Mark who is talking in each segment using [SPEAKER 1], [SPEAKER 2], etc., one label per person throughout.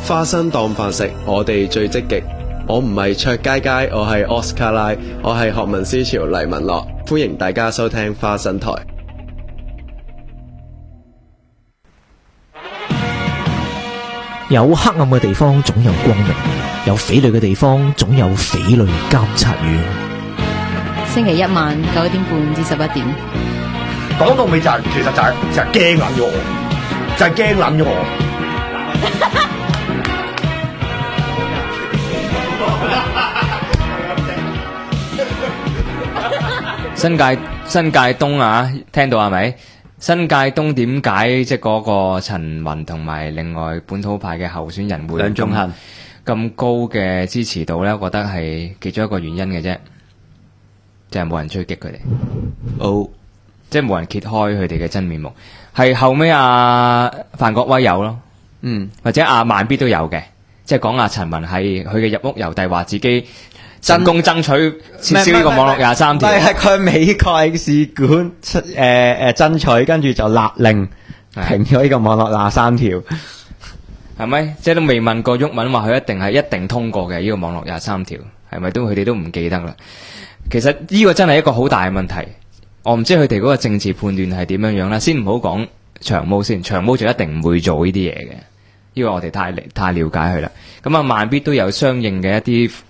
[SPEAKER 1] 花生當飯食，我哋最積極。我唔係卓佳佳，我係奧斯卡拉，我係學民思潮黎文樂，歡迎大家收聽花生台。
[SPEAKER 2] 有黑暗嘅地方總有光明，有匪類嘅地方總有匪類監察院。
[SPEAKER 3] 星期一晚9點半至11點。
[SPEAKER 4] 講到尾就係，其實就係驚撚咗我，就係驚撚咗我。
[SPEAKER 5] 新界東啊，聽到係咪？新界東點解即係嗰個陳雲同埋另外本土派嘅候選人會
[SPEAKER 6] 梁頌恆
[SPEAKER 5] 咁高嘅支持度咧？我覺得係其中一個原因嘅啫，就係冇人追擊佢哋。即係冇人揭開佢哋嘅真面目。係後尾范國威有咯，或者慢必都有嘅，即係講陳雲係佢嘅入屋遊弟，話自己成功爭取撤銷呢個網絡23條。
[SPEAKER 6] 係佢美國領事館爭取，跟住就勒令停咗呢個網絡23條。
[SPEAKER 5] 係咪？即係都未問過毓民話佢一定通過嘅呢個網絡23條，係咪？佢哋都唔記得啦。其實呢個真係一個好大嘅問題。我唔知佢哋嗰個政治判斷係點樣樣啦。先唔好講長毛先，長毛就一定唔會做呢啲嘢嘅，因為我哋太了解佢啦。咁慢必都有相應嘅一啲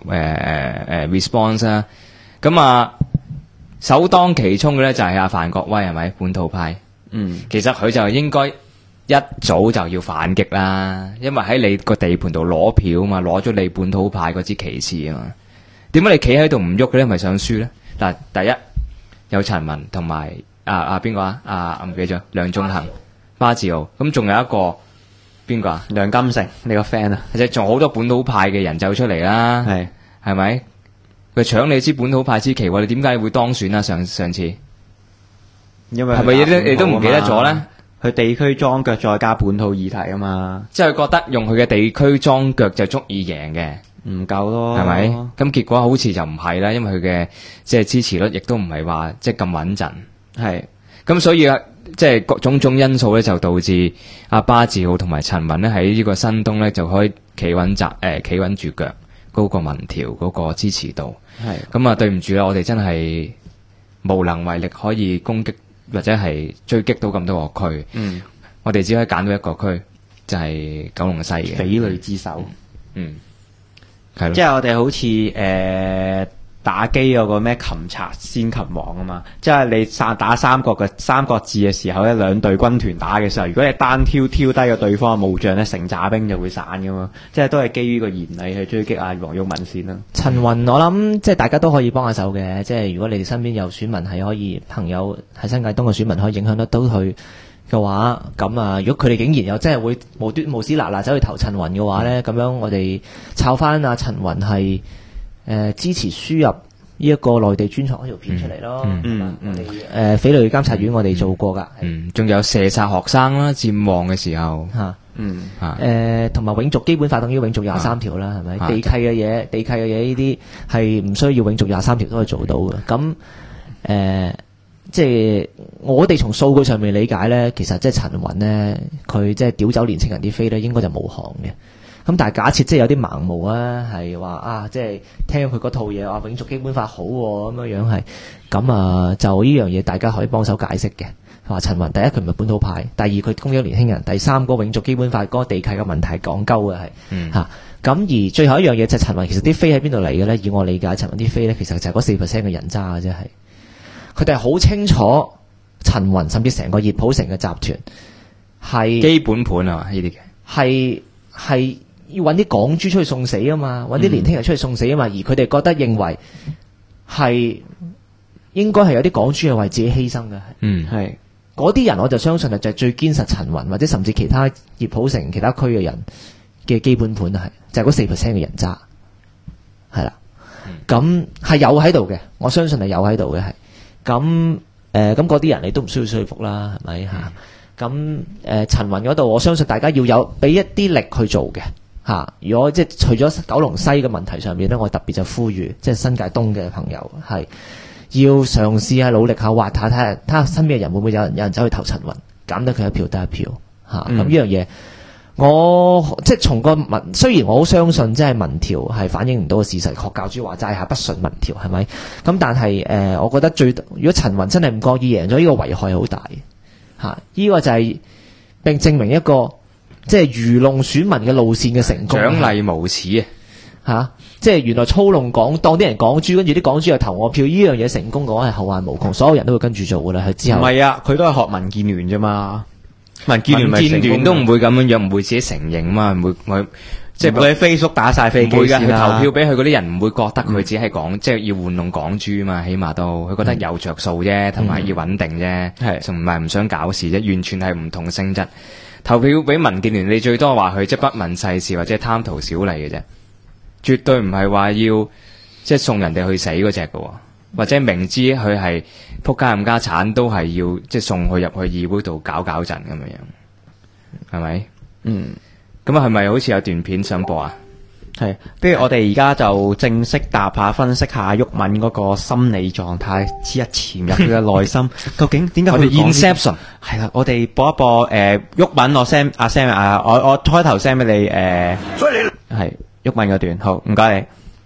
[SPEAKER 5] response 啦。咁首當其衝嘅咧就係范國威，係咪本土派？其實佢就應該一早就要反擊啦，因為喺你個地盤度攞票啊嘛，攞咗你本土派嗰支旗幟啊嘛。點解你企喺度唔喐嘅咧？咪想輸咧？嗱，第一。有陳雲同埋邊個唔記得咗梁頌恆、巴治奧，咁仲有一個邊個
[SPEAKER 6] 梁金成，你個 friend 啊？
[SPEAKER 5] 其實仲好多本土派嘅人走出嚟啦，係咪？佢搶你支本土派支旗，你點解會當選啊？上次，
[SPEAKER 6] 因為
[SPEAKER 5] 係咪你都唔記得咗咧？
[SPEAKER 6] 佢地區裝腳再加本土議題啊嘛，
[SPEAKER 5] 即係佢覺得用佢嘅地區裝腳就足以贏嘅。
[SPEAKER 6] 唔夠咯，
[SPEAKER 5] 係咪？咁結果好似就唔係啦，因為佢嘅即係支持率亦都唔係話即係咁穩陣。係咁，所以即係各種種因素咧，就導致巴治奧同埋陳雲咧喺呢個新東咧就可以企穩住腳，高過民調嗰個支持度。係咁對唔住啦，我哋真係無能為力可以攻擊或者係追擊到咁多個區。我哋只可以揀到一個區，就係九龍西嘅
[SPEAKER 6] 匪類之首。
[SPEAKER 5] 即
[SPEAKER 6] 係我哋好似打機嗰個咩擒賊先擒王啊嘛，即係你打三國志嘅時候咧，兩隊軍團打嘅時候，如果你單挑低個對方嘅武將咧，成紮兵就會散噶嘛，即係都係基於個原理去追擊黃毓民先啦。
[SPEAKER 2] 陳雲我諗即係大家都可以幫下手嘅，即係如果你哋身邊有選民係可以朋友喺新界東嘅選民可以影響得到佢嘅話，咁如果佢哋竟然又真係會無私辣走去投陳雲嘅話咧，咁樣我哋抄翻陳雲係支持輸入呢一個內地專廠嗰條片出嚟咯。我哋匪類監察院我哋做過噶，
[SPEAKER 5] 仲有射殺學生啦，佔旺嘅時候
[SPEAKER 2] 同埋永續基本法等於永續23條啦，係咪？地契嘅嘢呢啲係唔需要永續23條都可以做到嘅。咁即係我哋從數據上面理解咧，其實即係陳雲咧，佢即係屌走年青人啲飛咧，應該就冇行嘅。咁但係假設即係有啲盲毛啊，係話即係聽佢嗰套嘢話永續基本法好咁樣係，咁就呢樣嘢大家可以幫手解釋嘅。話陳雲第一佢唔係本土派，第二佢供咗年輕人，第三個永續基本法嗰個地契嘅問題係講鳩嘅係咁而最後一樣嘢就係陳雲其實啲飛喺邊度嚟嘅咧？以我理解，陳雲啲飛咧其實就係嗰 4% 嘅人渣嘅啫係。佢哋係好清楚陳雲甚至成個熱普城嘅集團係
[SPEAKER 5] 基本盤啊嘛，呢啲嘅
[SPEAKER 2] 係要揾啲港豬出去送死啊嘛，揾啲年輕人出去送死啊嘛，而佢哋覺得認為係應該係有啲港豬係為自己犧牲嘅，係嗰啲人我就相信就係最堅實陳雲或者甚至其他熱普城其他區嘅人嘅基本盤係就係嗰 4% 嘅人渣係啦，咁係有喺度嘅，我相信係有喺度嘅係。咁嗰啲人你都唔需要說服啦，係咪嚇？咁陳雲嗰度，我相信大家要有俾一啲力去做嘅嚇。如果即係除咗九龍西嘅問題上面咧，我特別就呼籲即係新界東嘅朋友係要嘗試下努力下挖下睇下身邊嘅人會唔會有人走去投陳雲，減得佢一票得一票嚇。咁呢樣嘢我即係從個民，雖然我好相信即係民調係反映唔到個事實，學教主話齋下不信民調係咪？咁但係我覺得如果陳雲真係唔覺意贏咗，呢個危害好大嚇。呢個就係並證明一個即係愚弄選民嘅路線嘅成功，
[SPEAKER 5] 獎勵無恥
[SPEAKER 2] 嚇。即係原來操弄當啲人港豬，跟住啲港豬又投我票，呢樣嘢成功嘅話係後患無窮，所有人都會跟住做噶啦。係之後
[SPEAKER 6] 唔係啊，佢都係學民建聯啫嘛。民建聯
[SPEAKER 5] 都唔會咁樣樣，唔會自己承認嘛，唔會即係
[SPEAKER 6] 佢喺 Facebook 打晒飛機先
[SPEAKER 5] 佢
[SPEAKER 6] 啦。
[SPEAKER 5] 投票俾佢嗰啲人唔會覺得佢只係講即係要玩弄港豬嘛，起碼都佢覺得有着數啫，同埋要穩定啫，
[SPEAKER 6] 係
[SPEAKER 5] 唔係唔想搞事啫，完全係唔同性質。投票俾民建聯，你最多話佢即係不問世事或者貪圖小利嘅啫，絕對唔係話要即係送人哋去死嗰隻嘅，或者明知佢係仆街冚家產都係要即係送佢入去議會度搞陣咁樣樣，係咪？咁啊係咪好似有段片想播啊？
[SPEAKER 6] 係，不如我哋而家就正式答下分析下毓民嗰個心理狀態，之一潛入佢嘅內心，究竟點解
[SPEAKER 5] 我哋 Inception
[SPEAKER 6] 係啦，我哋播一播毓民我 send 阿 Sam 我開頭 send 俾你
[SPEAKER 4] 所以你
[SPEAKER 6] 係毓民嗰段，好唔該你。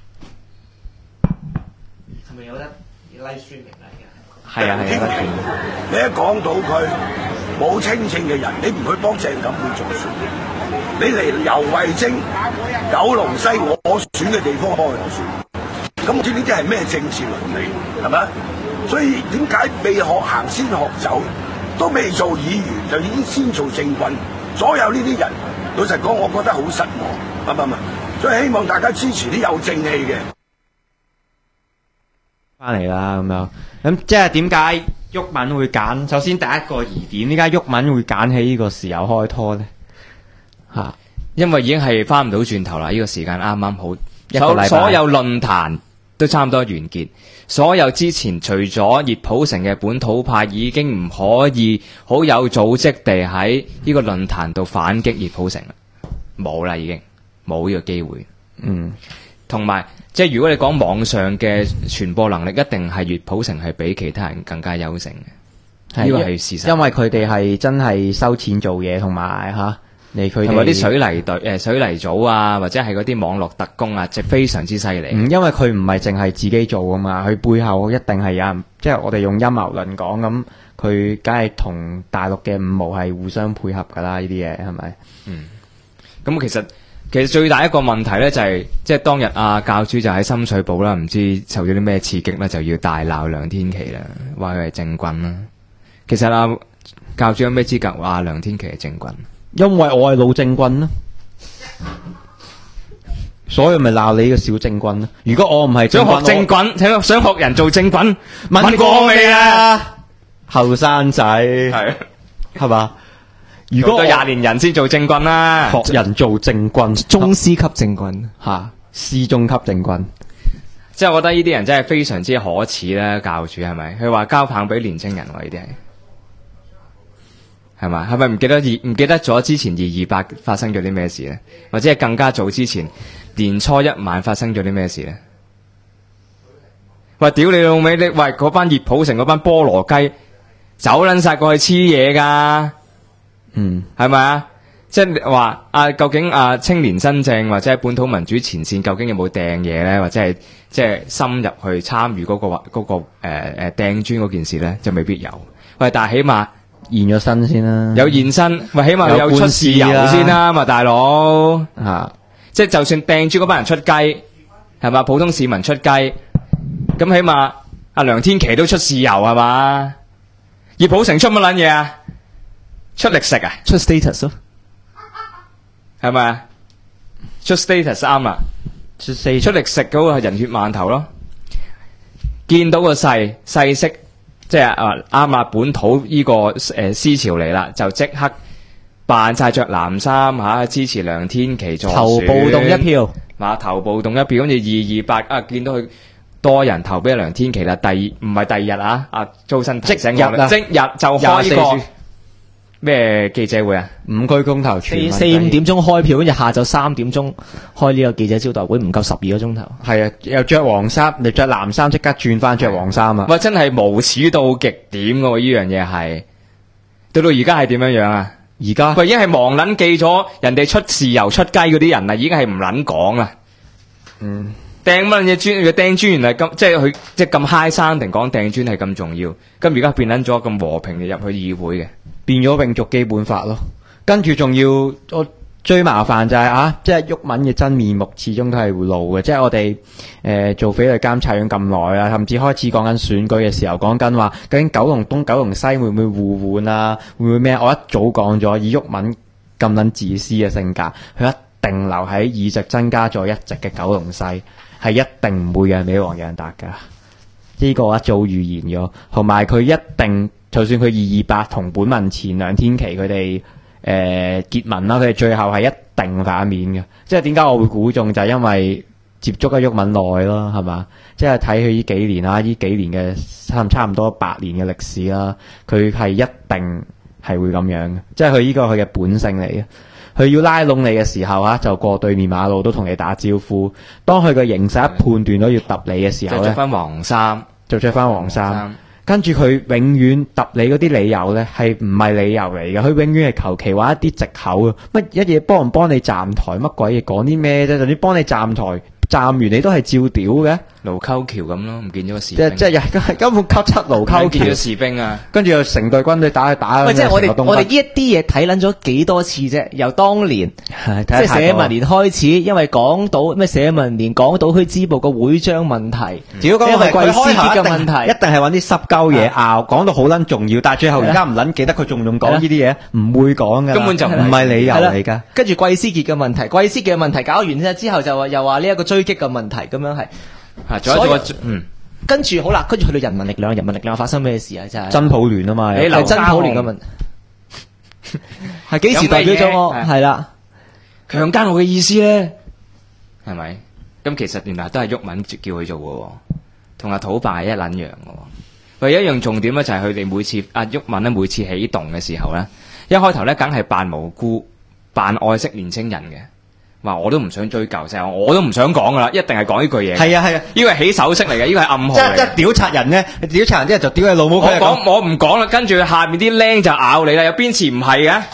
[SPEAKER 2] 係咪有得 live streaming 嚟嘅？
[SPEAKER 6] 係啊係啊，
[SPEAKER 4] 你一講到佢冇清正嘅人，你唔去幫鄭錦滿做選，你嚟游蕙禎九龍西我選嘅地方幫佢選，咁唔知呢啲係咩政治倫理係咪？所以點解未學行先學走，都未做議員就已經先做政棍？所有呢啲人，老實講，我覺得好失望，唔，所以希望大家支持啲有正氣嘅。
[SPEAKER 6] 翻嚟啦咁樣，咁即係點解毓民會揀？首先第一個疑點，點解毓民會揀喺呢個時候開拖咧？吓，
[SPEAKER 5] 因為已經係翻唔到轉頭啦，呢個時間啱啱好，
[SPEAKER 6] 一個禮拜
[SPEAKER 5] 所有論壇都差唔多完結，所有之前除咗熱普城嘅本土派已經唔可以好有組織地喺呢個論壇度反擊熱普城啦，冇啦，已經冇呢個機會。同埋即係如果你講網上嘅傳播能力，一定係熱普城係比其他人更加優勝嘅，呢個係事實。
[SPEAKER 6] 因為佢哋係真係收錢做嘢，同埋佢哋
[SPEAKER 5] 同埋啲水泥隊、水泥組啊，或者係嗰啲網絡特工啊，即係非常之犀利。
[SPEAKER 6] 因為佢唔係淨係自己做噶嘛，佢背後一定係有人，即係我哋用陰謀論講咁，佢梗係同大陸嘅五毛係互相配合噶啦，呢啲嘢係咪？
[SPEAKER 5] 咁其實最大一個問題咧就係、即係當日教主就喺深水埗啦，唔知受咗啲咩刺激咧，就要大鬧梁天琦啦，話佢係政棍啦。其實教主有咩資格話梁天琦係政棍？
[SPEAKER 6] 因為我係老政棍啦，所以咪鬧你個小政棍啦。如果我唔係
[SPEAKER 5] 想學政棍，想學人做政棍，
[SPEAKER 6] 問過未啊？後生仔係嘛？如果
[SPEAKER 5] 20年人先做政棍啦，
[SPEAKER 6] 學人做政棍，
[SPEAKER 2] 宗師級政棍
[SPEAKER 6] 師中級政棍，
[SPEAKER 5] 即係我覺得呢啲人真係非常之可恥啦。教主係咪？佢話交棒俾年青人喎，呢啲係咪？係咪唔記得咗之前228發生咗啲咩事咧？或者係更加早之前年初一晚發生咗啲咩事咧？喂，屌你老味！你喂嗰班熱普城嗰班菠蘿雞走撚晒過去黐嘢㗎！係咪啊？即係話究竟青年新政或者係本土民主前線究竟有冇掟嘢咧？或者係即係深入去參與嗰個掟磚嗰件事咧，就未必有。喂，但係起碼
[SPEAKER 6] 現咗身先啦，
[SPEAKER 5] 有現身，喂，起碼有出豉油先啦嘛，大佬即係就算掟磚嗰班人出雞，係嘛？普通市民出雞，咁起碼梁天琦都出豉油係嘛？熱普城出乜撚嘢啊？出力食啊？
[SPEAKER 2] 出 status 咯，
[SPEAKER 5] 係咪啊？出 status 啱啦，出力食嗰個係人血饅頭咯。見到個勢色，即係啱啦，本土呢個思潮嚟啦，就即刻扮晒着藍衫支持梁天琦助選，
[SPEAKER 2] 頭暴動一票，
[SPEAKER 5] 頭暴動一票，跟住228見到佢多人投俾梁天琦啦。唔係第二日周身即日就開呢個咩記者會啊？5區公投
[SPEAKER 2] 4、5點鐘開票，跟住下晝3點鐘開呢個記者招待會，唔夠12個鐘頭。
[SPEAKER 6] 係啊，又着黃衫，你着藍衫即刻轉翻着黃衫啊！
[SPEAKER 5] 喂，真係無恥到極點喎！呢樣嘢係到而家係點樣啊？
[SPEAKER 6] 而家
[SPEAKER 5] 佢已經係忘撚記咗人哋出豉油出雞嗰啲人啦，已經係唔撚講啦。掟乜嘢磚？掟磚原來咁，即係佢即係咁 high sounding講掟磚係咁重要，咁而家變撚咗咁和平嘅入去議會嘅，
[SPEAKER 6] 變咗永續基本法咯。跟住仲要我最麻煩就係即係毓民嘅真面目始終都係會露嘅。即係我哋做匪類監察院咁耐啊，甚至開始講緊選舉嘅時候，講緊話究竟九龍東、九龍西會唔會互換啊？會唔會咩？我一早講咗，以毓民咁撚自私嘅性格，佢一定留喺議席增加咗一席嘅九龍西，係一定唔會讓俾黃洋達噶。呢個我一早預言咗，同埋佢一定就算佢228同本民前梁天琦佢哋結盟啦，佢哋最後係一定反面嘅。即係點解我會估中，就係因為接觸咗毓民耐咯，係嘛？即係睇佢呢幾年啦，呢幾年嘅差唔多8年嘅歷史啦，佢係一定係會咁樣嘅。即係佢呢個佢嘅本性嚟嘅。佢要拉攏你嘅時候就過對面馬路都同你打招呼。當佢嘅形勢一判斷到要揼你嘅時候咧，
[SPEAKER 5] 就着翻黃衫，
[SPEAKER 6] 就着翻黃衫。跟住佢永遠揼你嗰啲理由咧，係唔係理由嚟嘅？佢永遠係求其話一啲藉口啊！乜一嘢幫唔幫你站台，乜鬼嘢講啲咩啫？就算幫你站台，站完你都係照屌嘅。
[SPEAKER 5] 盧溝橋咁咯，唔見咗個士兵。
[SPEAKER 6] 即係根本級七盧溝橋。
[SPEAKER 5] 見咗士兵啊！
[SPEAKER 6] 跟住又成隊軍隊打去打。
[SPEAKER 2] 喂，即係我哋呢一啲嘢睇撚咗幾多次啫？由當年即係社民連開始，因為港島咩社民連港島區支部個會章問題，
[SPEAKER 6] 屌講係
[SPEAKER 2] 貴司傑嘅問題，
[SPEAKER 6] 一定係揾啲濕鳩嘢拗，講到好撚重要，但係最後而家唔撚記得佢仲講呢啲嘢，唔會講㗎，
[SPEAKER 5] 根本就
[SPEAKER 6] 唔係理由嚟㗎。
[SPEAKER 2] 跟住貴司傑嘅問題，貴司傑嘅問題搞完之後就又話呢一個追擊嘅問題咁樣係。跟住好啦，跟住去到人民力量發生咩事啊？真係
[SPEAKER 6] 真普聯啊嘛，
[SPEAKER 2] 係真普聯嘅問題，係幾時代表咗我？係啦，
[SPEAKER 5] 強姦我嘅意思咧，係咪？咁其實原來都係毓民叫佢做嘅，同阿土霸一撚樣嘅。唯一一樣重點咧，就係佢哋每次阿毓民咧每次起動嘅時候咧，一開頭咧梗係扮無辜、扮愛惜年青人嘅。話我都唔想追究，成我都唔想講噶啦，一定係講呢句嘢。係啊，呢個係起手式嚟嘅，呢個係暗號嚟嘅。
[SPEAKER 6] 即係屌柒人咧，屌柒人之後就屌你老母。
[SPEAKER 5] 我唔講啦，跟住下面啲僆就咬你啦。有邊次唔係嘅？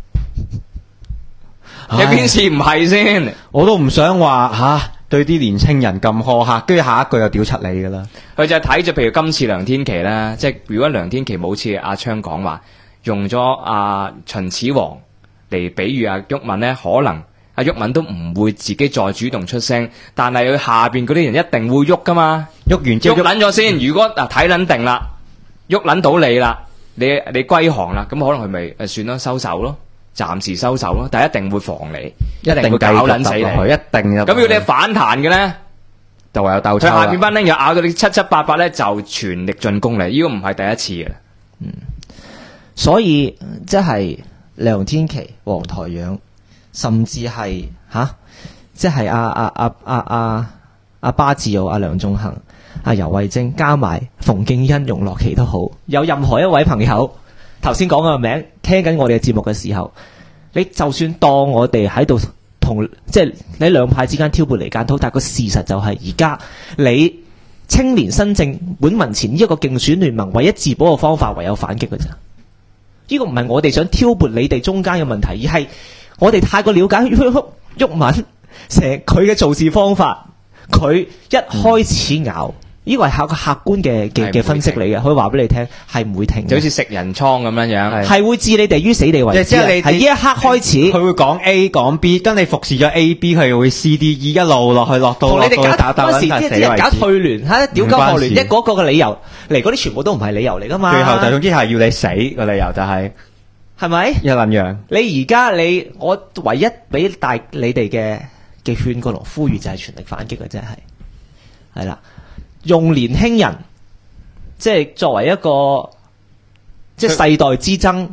[SPEAKER 5] 有邊次唔係先？
[SPEAKER 6] 我都唔想話對啲年青人咁苛刻，跟住下一句又屌柒你噶啦。佢
[SPEAKER 5] 就係睇住，譬如今次梁天琦啦，即係如果梁天琦冇似阿昌講話，用咗阿秦始皇嚟比喻阿毓民咧，可能。阿毓民都唔會自己再主動出聲，但係佢下邊嗰啲人一定會喐噶嘛，喐完之後喐捻咗先。如果睇捻定啦，喐捻到你啦，你歸降啦，咁可能佢咪算咯，收手咯，暫時收手咯，但係一定會防你，一定會搞捻死你，一定。咁如果你反彈嘅咧，就唯有鬥。佢下邊班僆又咬到你七七八八咧，就全力進攻你，呢個唔係第一次嘅。
[SPEAKER 2] 所以即係梁天琦、黃台仰。甚至係即係阿巴治奧、阿梁頌恆、阿游蕙禎，加埋馮敬恩、容樂琪都好。有任何一位朋友頭先講個名，聽緊我哋嘅節目嘅時候，你就算當我哋喺度同即係你兩派之間挑撥離間，但係個事實就係而家你青年新政本民前呢一個競選聯盟唯一自保嘅方法，唯有反擊嘅咋。呢個唔係我哋想挑撥你哋中間嘅問題，而係我哋太過了解毓民成佢嘅做事方法，佢一開始咬，呢個係個客觀嘅分析嚟嘅，可以話俾你聽，係唔會停嘅，
[SPEAKER 5] 就好似食人倉咁樣，
[SPEAKER 2] 係會置你哋於死地為止。即係你係呢一刻開始，
[SPEAKER 6] 佢會講 A 講 B， 跟你服侍咗 A、B， 佢會 C、D、E 一路落去，落到
[SPEAKER 2] 同你哋
[SPEAKER 6] 打
[SPEAKER 2] 嗰時啲人搞退聯，屌鳩學聯，一個個嘅理由嚟，嗰啲全部都唔係理由嚟噶嘛。
[SPEAKER 6] 最後就總之係要你死個理由就係。
[SPEAKER 2] 係咪
[SPEAKER 6] 一撚樣？
[SPEAKER 2] 你而家我唯一俾你哋嘅勸告同呼籲就係全力反擊嘅，真係啦。用年輕人即係作為一個即係世代之爭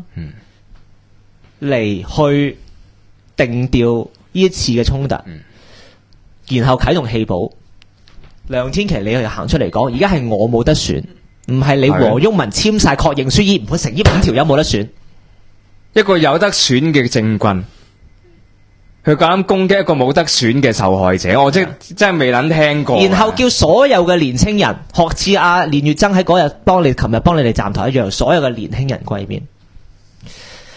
[SPEAKER 2] 嚟去定調呢一次嘅衝突，然後啟動棄保。梁天琦你又行出嚟講，而家係我冇得選，唔係你黃毓民簽晒確認書，依唔成呢5條友冇得選。
[SPEAKER 5] 一個有得選嘅政棍，佢夠膽攻擊一個冇得選嘅受害者，我真係未諗聽過。
[SPEAKER 2] 然後叫所有嘅年青人，學似阿連月增喺嗰日琴日幫你哋站台一樣，所有嘅年輕人跪面。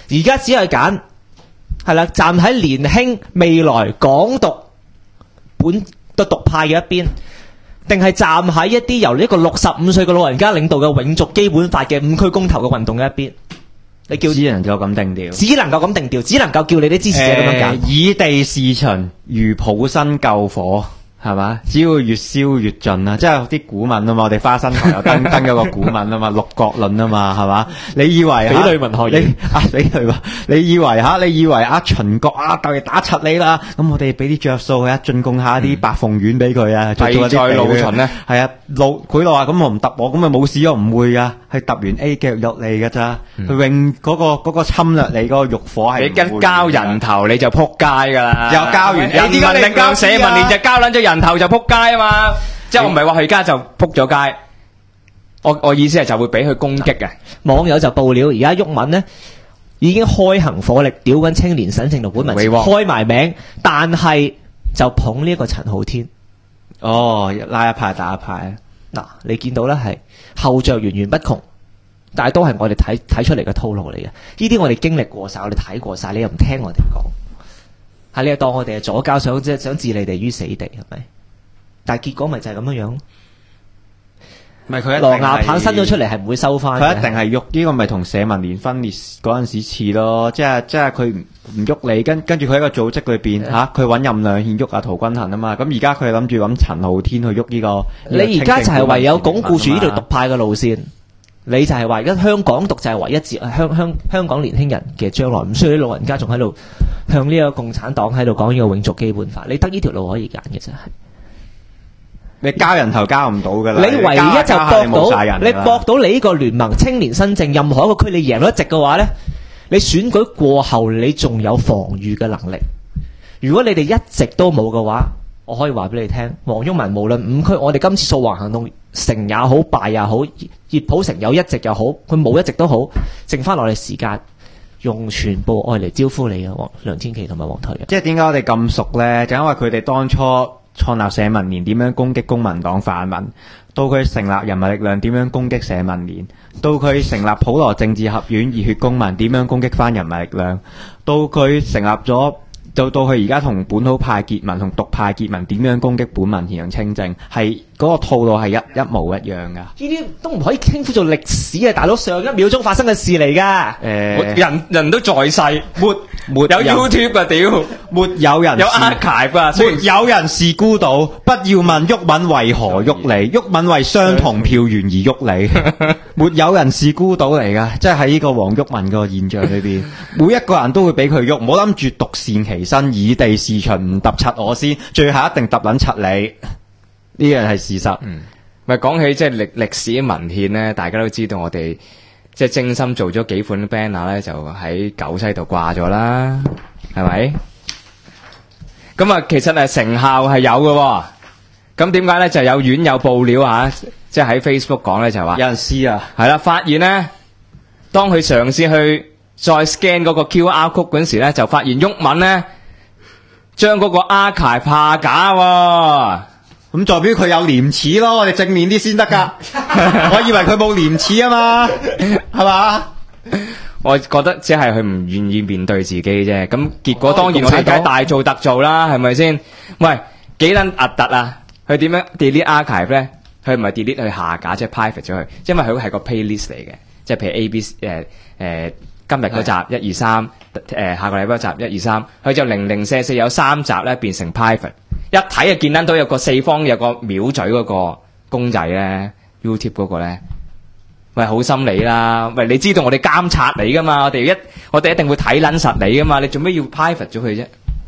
[SPEAKER 2] 而家只係揀係啦，站喺年輕未來港獨本個獨派嘅一邊，定係站喺一啲由呢個65歲嘅老人家領導嘅永續基本法嘅5區公投嘅運動嘅一邊？你叫
[SPEAKER 6] 只能夠咁定調，
[SPEAKER 2] 只能夠咁定調，只能夠叫你啲支持者咁樣揀。
[SPEAKER 6] 以地事循，如普生救火，係嘛？只要越燒越盡啊！即係啲古文啊嘛，我哋花生台又登咗個古文啊嘛，六國論啊嘛，係嘛？你以為
[SPEAKER 2] 匪類文學院
[SPEAKER 6] 匪類你以為秦國就嚟打柒你啦？咁我哋俾啲着數佢進貢下啲白鳳丸俾佢啊，再做一啲
[SPEAKER 5] 老秦咧，
[SPEAKER 6] 係啊，賄賂啊，咁我唔揼我，咁咪冇事咯，唔會噶，係揼完 A 腳落嚟噶咋？佢永嗰個侵略你嗰個欲火係
[SPEAKER 5] 你一交人頭你就撲街噶啦，
[SPEAKER 6] 又交完
[SPEAKER 5] 人民力量社民連就交撚咗人頭就撲街啊嘛！即係我唔係話佢而家就撲咗街，我意思係就會俾佢攻擊嘅。
[SPEAKER 2] 網友就報料，而家毓民呢已經開行火力屌緊青年新政同本民前，開埋名，但係就捧呢一個陳浩天。
[SPEAKER 6] 拉一派打一派。
[SPEAKER 2] 嗱，你見到咧係後著源源不窮，但係都係我哋睇出嚟嘅套路嚟嘅。呢啲我哋經歷過晒，我哋睇過晒，你又唔聽我哋講，係你又當我哋係左膠，想置你哋於死地，係咪？但係結果咪就係咁樣樣。
[SPEAKER 6] 唔係佢
[SPEAKER 2] 狼牙棒伸咗出嚟係唔會收翻，
[SPEAKER 6] 佢一定係喐呢個咪同社民連分裂嗰陣時似咯，即係佢唔喐你，跟住佢喺個組織裏邊佢揾任亮憲喐陶君行啊嘛，咁而家佢諗住揾陳浩天去喐呢個。
[SPEAKER 2] 你而家就係唯有鞏固住呢條獨派嘅路線，你就係話而家香港獨就係唯一接香港年輕人嘅將來，唔需要啲老人家仲喺度向呢個共產黨喺度講呢個永續基本法，你得呢條路可以揀嘅啫。
[SPEAKER 6] 你交人頭交唔到噶啦，
[SPEAKER 2] 你唯一就搏到你呢個聯盟青年新政任何一個區你贏咗一席嘅話呢，你選舉過後你仲有防禦嘅能力。如果你哋一直都冇嘅話，我可以話俾你聽，黃毓民無論5區，我哋今次掃黃行動成也好敗也好，熱普城有一席又好，佢冇一席都好，剩翻落嚟時間用全部愛嚟招呼你嘅梁天琦同埋黃台嘅。
[SPEAKER 6] 即係點解我哋咁熟呢？就因為佢哋當初創立社民連點樣攻擊公民黨泛民，到佢成立人民力量點樣攻擊社民連，到佢成立普羅政治合院熱血公民點樣攻擊翻人民力量，到佢成立咗到佢而家同本土派結盟同獨派結盟點樣攻擊本民前同清正，係嗰個套路係一模一樣噶。
[SPEAKER 2] 呢啲都唔可以稱呼做歷史啊，大佬，上一秒鐘發生嘅事嚟噶。
[SPEAKER 5] 人都在世，沒有 YouTube 啊屌，
[SPEAKER 6] 沒有人
[SPEAKER 5] 有 archive 啊，
[SPEAKER 6] 沒有人是孤島。不要問毓民為何喐你，毓民為相同票源而喐你。沒有人是孤島嚟噶，即係喺呢個黃毓民個現象裏邊，每一個人都會俾佢喐，唔好諗住獨善其身，以地事循，唔揼柒我先，最後一定揼撚柒你。呢樣係事實。
[SPEAKER 5] 咪講起即係歷史嘅文獻咧，大家都知道我哋即係精心做咗幾款 banner 咧，就喺九西度掛咗啦，係咪？咁啊，其實成效係有嘅。咁點解咧？就有院友報料啊，即係喺 Facebook 講咧，就話
[SPEAKER 6] 有人試啊，
[SPEAKER 5] 係啦，發現咧，當佢嘗試去再 scan 嗰個 QR code 嗰陣時咧，就發現毓民咧將嗰個 archive 下架喎。
[SPEAKER 6] 咁代表佢有廉恥咯，我哋正面啲先得噶。我以為佢冇廉恥啊嘛，係嘛？
[SPEAKER 5] 我覺得只係佢唔願意面對自己啫。咁結果當然我哋梗係大做特做啦，係咪先？喂，幾撚核突啊！佢點樣 delete archive 咧？佢唔係 delete 去下架，即係 private 咗佢，因為佢係個 playlist 嚟嘅，即係譬如 A B 今日嗰集1、2、3，下個禮拜嗰集1、2、3，佢就004有3集咧變成 private。一睇就見到有個四方有個秒嘴嗰個公仔咧 ，YouTube 嗰個咧，喂，好心理啦，喂，你知道我哋監察你噶嘛，我哋一定會睇撚實你噶嘛，你做咩要 private 咗佢啫？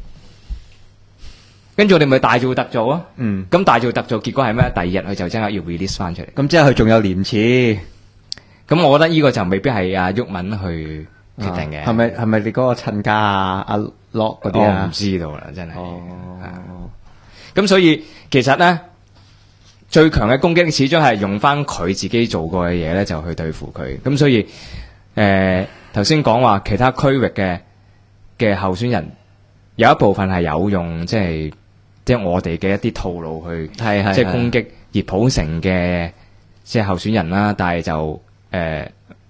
[SPEAKER 5] 跟住我哋咪大做特做啊，咁大做特做結果係咩？第二日佢就即刻要 release 翻出嚟，
[SPEAKER 6] 咁即係佢仲有廉恥。
[SPEAKER 5] 咁我覺得呢個就未必係阿毓民去決定嘅。
[SPEAKER 6] 係咪你嗰個親家阿樂嗰啲啊？
[SPEAKER 5] 我唔知道啦，真係。咁所以其實咧，最強嘅攻擊始終係用翻佢自己做過嘅嘢咧，就去對付佢。咁所以頭先講話其他區域嘅候選人有一部分係有用，即係我哋嘅一啲套路去，即係攻擊熱普城嘅即係候選人啦。但係就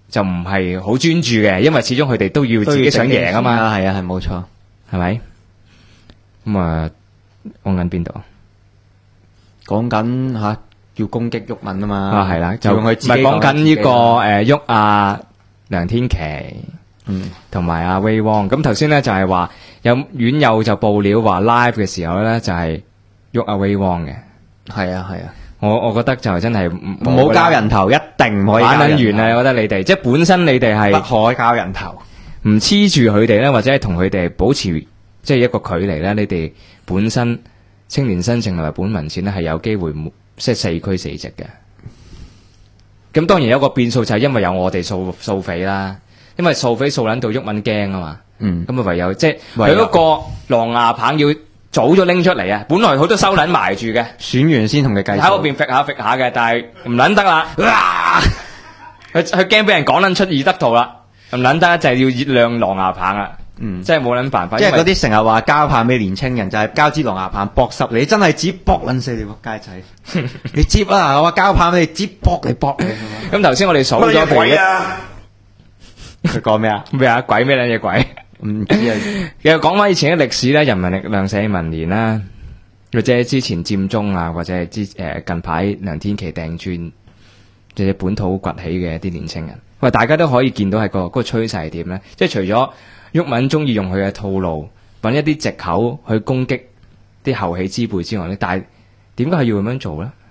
[SPEAKER 5] 就唔係好專注嘅，因為始終佢哋都要自己想贏啊嘛。
[SPEAKER 6] 係啊，係冇錯，
[SPEAKER 5] 係咪？咁啊，講緊邊度？
[SPEAKER 6] 講緊吓要攻擊毓民啊嘛。
[SPEAKER 5] 啊，係啦，就
[SPEAKER 6] 用佢自己
[SPEAKER 5] 唔係講緊呢個喐阿梁天琦，同埋阿威汪。咁頭先咧就係話有院友就報料話 live 嘅時候咧就係喐阿威汪嘅。
[SPEAKER 6] 係啊係啊，
[SPEAKER 5] 我覺得就真係
[SPEAKER 6] 唔好交人頭，一定唔可以
[SPEAKER 5] 玩
[SPEAKER 6] 交人頭
[SPEAKER 5] 撚完啊！我覺得你哋即係本身你哋係
[SPEAKER 6] 不可交人頭。
[SPEAKER 5] 唔黐住佢哋咧，或者係同佢哋保持即係一個距離咧，你哋本身青年新政同埋本民前咧係有機會即係4區4席嘅。咁當然有一個變數就係因為有我哋掃匪啦，因為掃匪掃撚到毓民驚啊嘛。咁啊唯有即係佢嗰個狼牙棒要早咗拎出嚟啊！本來佢都收撚埋住嘅，
[SPEAKER 6] 選完先同佢計數
[SPEAKER 5] 喺嗰邊揈下揈下嘅，但係唔撚得啦。佢驚俾人講撚出二德圖啦，唔撚得就係要熱亮狼牙棒啦。即係冇撚辦法。
[SPEAKER 6] 即係嗰啲成日話交棒俾年青人，就係交支狼牙棒搏實你，真係只搏撚死你仆街仔！你接啦，我話交棒俾你，只搏你搏你。
[SPEAKER 5] 咁頭先我哋數咗
[SPEAKER 4] 鬼啊！
[SPEAKER 6] 佢講咩啊？
[SPEAKER 5] 咩啊？鬼咩撚嘢鬼？
[SPEAKER 6] 唔知啊。
[SPEAKER 5] 其實講翻以前嘅歷史咧，人民力量社民連啦，或者之前佔中啊，或者係近排梁天琦掟磚，即係本土崛起嘅一啲年青人。喂，大家都可以見到係個趨勢係點咧？即係除咗毓民中意用佢嘅套路，揾一啲藉口去攻擊啲後起之輩之外咧，但係點解係要咁樣做咧？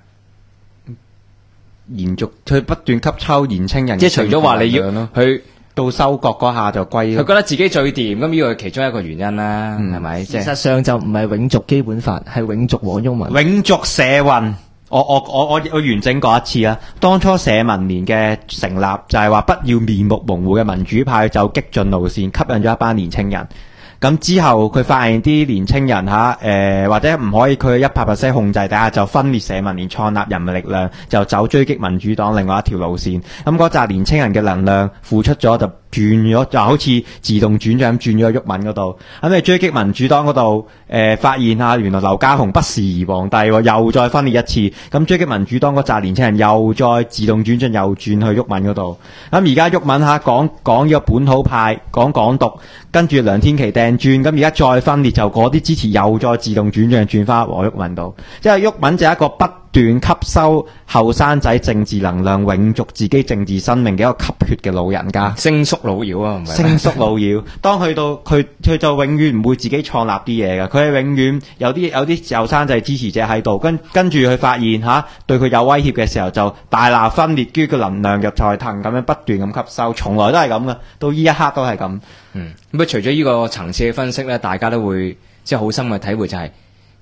[SPEAKER 6] 延續佢不斷吸抽年青人，
[SPEAKER 5] 即係除咗話你要去
[SPEAKER 6] 到收割嗰下就歸，
[SPEAKER 5] 佢覺得自己最掂，咁呢個係其中一個原因啦，係咪？
[SPEAKER 2] 事實上就唔係永續基本法，係永續黃毓民。
[SPEAKER 6] 永續社運。我完整過一次啊！當初社民連嘅成立就係話不要面目模糊嘅民主派走激進路線，吸引咗一班年青人。咁之後佢發現啲年青人或者唔可以佢100% 控制底下，就分裂社民連，創立人民力量，就走追擊民主黨另外一條路線。咁嗰紮年青人嘅能量付出咗，就轉咗，就好似自動轉咗咁轉咗去毓民嗰度。咁你追擊民主黨嗰度，發現下原來劉家雄不時而皇帝，又再分裂一次。咁追擊民主黨嗰紮年青人又再自動轉進，又轉去毓民嗰度。咁而家毓民講呢個本土派，講港獨，跟住梁天琦掟轉，咁而家再分裂，就嗰啲支持又再自動轉翻黃毓民度。即係毓民就係一個不斷吸收後生仔政治能量，永續自己政治生命嘅一個吸血嘅老人家，
[SPEAKER 5] 星宿老妖啊，唔係
[SPEAKER 6] 星宿老妖。當去到佢就永遠唔會自己創立啲嘢㗎，佢係永遠有啲後生仔支持者喺度，跟住佢發現對佢有威脅嘅時候，就大鬧分裂，跟住個能量入菜藤咁樣不斷咁吸收，從來都係咁㗎，到呢一刻都係咁。
[SPEAKER 5] 咁除咗呢個層次嘅分析咧，大家都會即係好深嘅體會，就係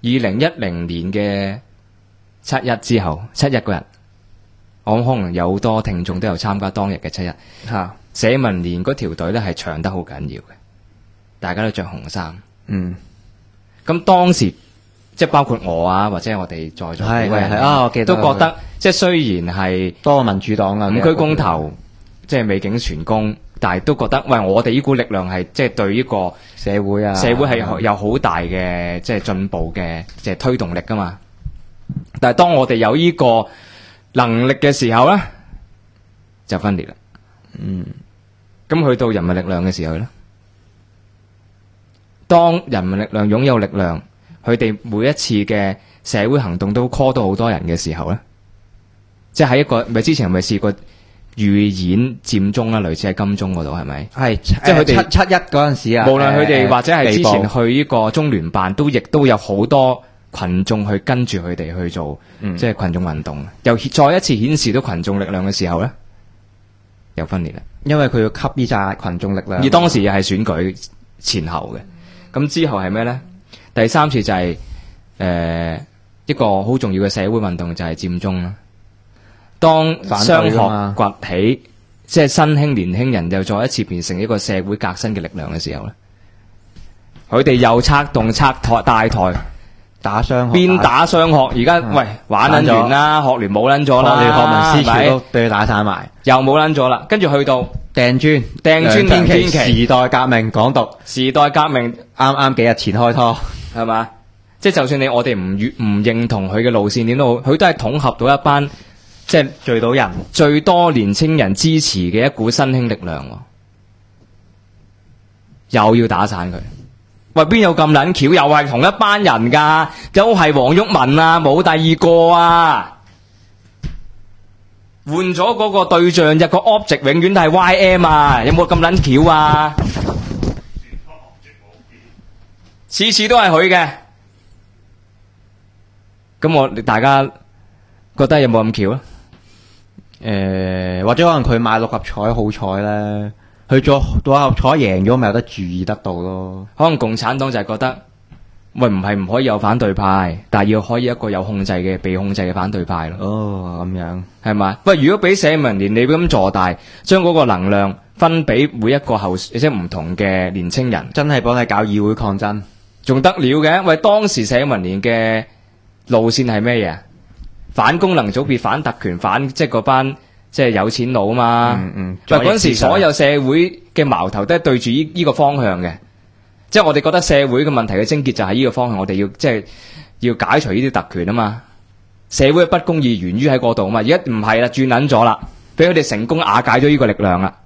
[SPEAKER 5] 2010年嘅7·1之後，7·1嗰日，我可能有好多聽眾都有參加當日嘅7·1。社民連嗰條隊咧係長得好緊要嘅，大家都着紅衫。咁當時即係包括我啊，或者我哋在座幾位人
[SPEAKER 6] 我記得
[SPEAKER 5] 都覺得，即係雖然係
[SPEAKER 6] 多民主黨啊，
[SPEAKER 5] 五區公投，即係未竟全功，但係都覺得，喂，我哋呢股力量係即係對呢個
[SPEAKER 6] 社會
[SPEAKER 5] 係有好大嘅即係進步嘅即係推動力噶嘛。但係當我哋有呢個能力嘅時候咧，就分裂啦。咁去到人民力量嘅時候咧，當人民力量擁有力量，佢哋每一次嘅社會行動都 call 到好多人嘅時候咧，即係喺一個咪之前咪試過預演佔中啦，類似喺金鐘嗰度係咪？係，即係佢哋
[SPEAKER 6] 7·1嗰陣時啊，
[SPEAKER 5] 無論佢哋或者係之前去呢個中聯辦，亦都有好多群眾去跟住佢哋去做，即係群眾運動，又再一次顯示到群眾力量嘅時候咧，又分裂啦。因為佢要吸呢紮群眾力量，而當時又係選舉前後嘅。咁之後係咩咧？第三次就係一個好重要嘅社會運動，就係佔中啦。當商學崛起，即係新興年輕人又再一次變成一個社會革新嘅力量嘅時候咧，佢哋又策大台打商學，邊打商學？而家喂玩撚完啦，學聯冇撚咗啦，學民思潮都俾佢打散埋，又冇撚咗啦。跟住去到掟磚梁天琦，時代革命港獨，時代革命啱幾日前開拖，係嘛？即係就算我哋唔認同佢嘅路線點都好，佢都係統合到一班即係
[SPEAKER 6] 聚到人，
[SPEAKER 5] 最多年青人支持嘅一股新興力量喎，又要打散佢。喂，邊有咁撚巧？又係同一班人㗎，都係黃毓民啊，冇第二個啊。換咗嗰個對象，一個 object 永遠都係 YM 啊，有冇咁撚巧啊？次次都係佢嘅，咁大家覺得有冇咁巧啊？
[SPEAKER 6] 或者可能佢買六合彩好彩咧，佢做六合彩贏咗，咪有得注意得到咯。
[SPEAKER 5] 可能共產黨就係覺得，喂，唔係唔可以有反對派，但係要可以一個有控制嘅、被控制嘅反對派咯。
[SPEAKER 6] 哦，咁樣
[SPEAKER 5] 係嘛？喂，如果俾社民連你咁坐大，將嗰個能量分俾每一個即係唔同嘅年青人，
[SPEAKER 6] 真係幫你搞議會抗爭，
[SPEAKER 5] 仲得了嘅？喂，當時社民連嘅路線係咩嘢？反功能組別、反特權、反即係嗰班即係有錢佬啊嘛。喂，嗰陣時所有社會嘅矛頭都係對住呢個方向嘅，即係我哋覺得社會嘅問題嘅症結就係呢個方向，我哋要即係要解除呢啲特權啊嘛。社會嘅不公義源於喺嗰度啊嘛，而家唔係啦，轉撚咗啦，俾佢哋成功瓦解咗呢個力量啦。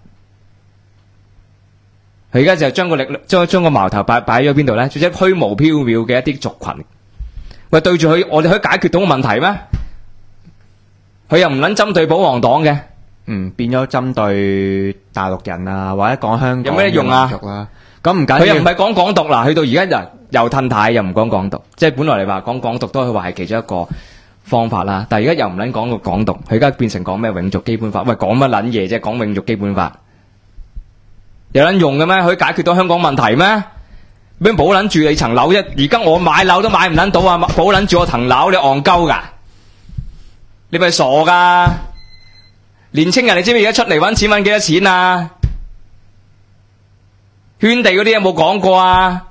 [SPEAKER 5] 佢而家就將個力量將個矛頭擺咗邊度咧？即係虛無縹緲嘅一啲族群。喂，對住佢，我哋可以解決到個問題咩？佢又唔撚針對保皇黨嘅，
[SPEAKER 6] 變咗針對大陸人啊，或者講香港
[SPEAKER 5] 有咩用啊？
[SPEAKER 6] 咁唔緊要，
[SPEAKER 5] 佢又唔係講港獨啦，去到而家又褪軚，又唔講港獨，即係本來嚟話講港獨都可以話係其中一個方法啦。但係而家又唔撚講個港獨，佢而家變成講咩永續基本法？喂，講乜撚嘢啫？講永續基本法有撚用嘅咩？可以解決到香港問題咩？咩保撚住你層樓啫？而家我買樓都買唔撚到啊！保撚住我層樓，你戇鳩噶？你咪傻噶？年青人，你知唔知而家出嚟搵錢搵幾多錢啊？圈地嗰啲有冇講過啊？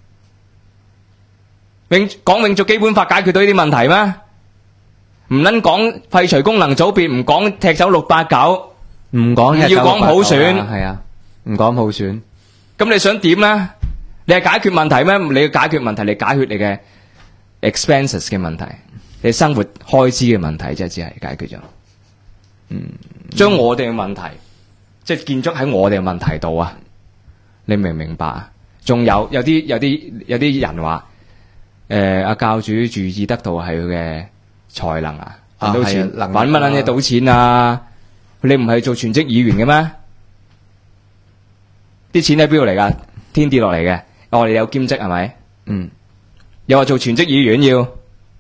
[SPEAKER 5] 講永續基本法解決到呢啲問題咩？唔撚講廢除功能組別，唔講踢走689，
[SPEAKER 6] 唔講
[SPEAKER 5] 要講普選，
[SPEAKER 6] 係啊，唔講普選。
[SPEAKER 5] 咁你想點咧？你係解決問題咩？你要解決問題，你解決你嘅 expenses 嘅問題，你生活開支嘅問題啫，只係解決咗。將我哋嘅問題，即係建築喺我哋嘅問題度啊！你明唔明白啊？仲有啲人話，阿教主注意得到係佢嘅才能啊，揾到錢，揾乜撚嘢賭錢啊？你唔係做全職議員嘅咩？啲錢喺邊度嚟噶？天跌落嚟嘅。我哋有兼職係咪？又話做全職議員要，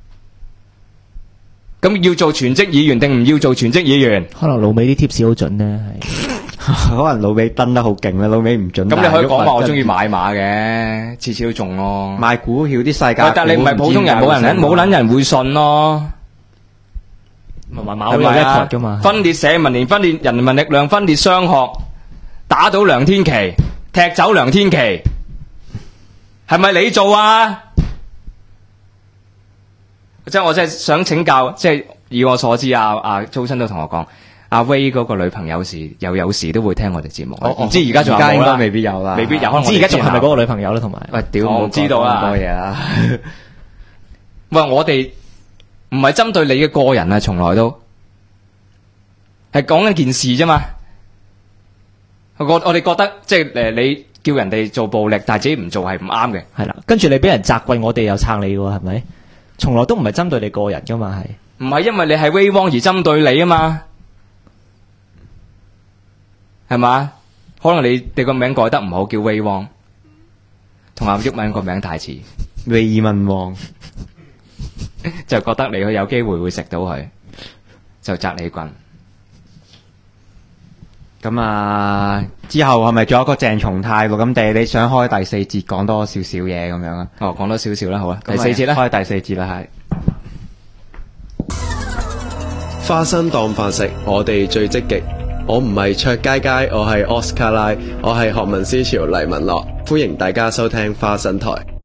[SPEAKER 5] 咁要做全職議員定唔要做全職議員？
[SPEAKER 2] 可能老尾啲 tips 好準呢，係
[SPEAKER 6] 可能老尾登得好勁啦，老尾唔準。
[SPEAKER 5] 咁你可以講話我中意買馬嘅，次次都中咯。
[SPEAKER 6] 買股票啲世界股，
[SPEAKER 5] 但你唔係普通人，冇撚人會信咯。
[SPEAKER 2] 買馬會有 record 噶嘛？
[SPEAKER 5] 分裂社民連，分裂人民力量，分裂商學，打倒梁天琦，踢走梁天琦。係咪你做啊？即係我真係想請教，即係以我所知阿周生都同我講，阿威嗰個女朋友有時都會聽我哋節目。唔知而家仲有冇啦？
[SPEAKER 6] 應該未必有啦，
[SPEAKER 5] 未必有。可能
[SPEAKER 2] 唔知而家仲係咪嗰個女朋友咧？同埋，
[SPEAKER 6] 喂，屌，
[SPEAKER 5] 我唔知道啊！
[SPEAKER 6] 咁多嘢啦。
[SPEAKER 5] 喂，我哋唔係針對你嘅個人啊，從來都係講一件事啫嘛。我哋覺得即係你叫人哋做暴力，但係自己唔做係唔啱嘅。
[SPEAKER 2] 係啦，跟住你俾人責怪，我哋又撐你喎，係咪？從來都唔係針對你個人噶嘛，係
[SPEAKER 5] 唔係因為你係威汪而針對你啊嘛？係嘛？可能你哋個名改得唔好，叫威汪，同阿毓民個名太似，
[SPEAKER 6] 威文汪，
[SPEAKER 5] 就覺得你有機會會食到佢，就責你棍。
[SPEAKER 6] 咁啊，之後係咪仲有一個鄭松泰錄咁地？你想開第四節講多少少嘢咁樣啊？
[SPEAKER 5] 哦，講多少少啦，好啊，第四節啦，
[SPEAKER 6] 開第四節啦，係。
[SPEAKER 1] 花生當飯食，我哋最積極。我唔係卓佳佳，我係奧斯卡拉，我係學民思潮黎文樂，歡迎大家收聽花生台。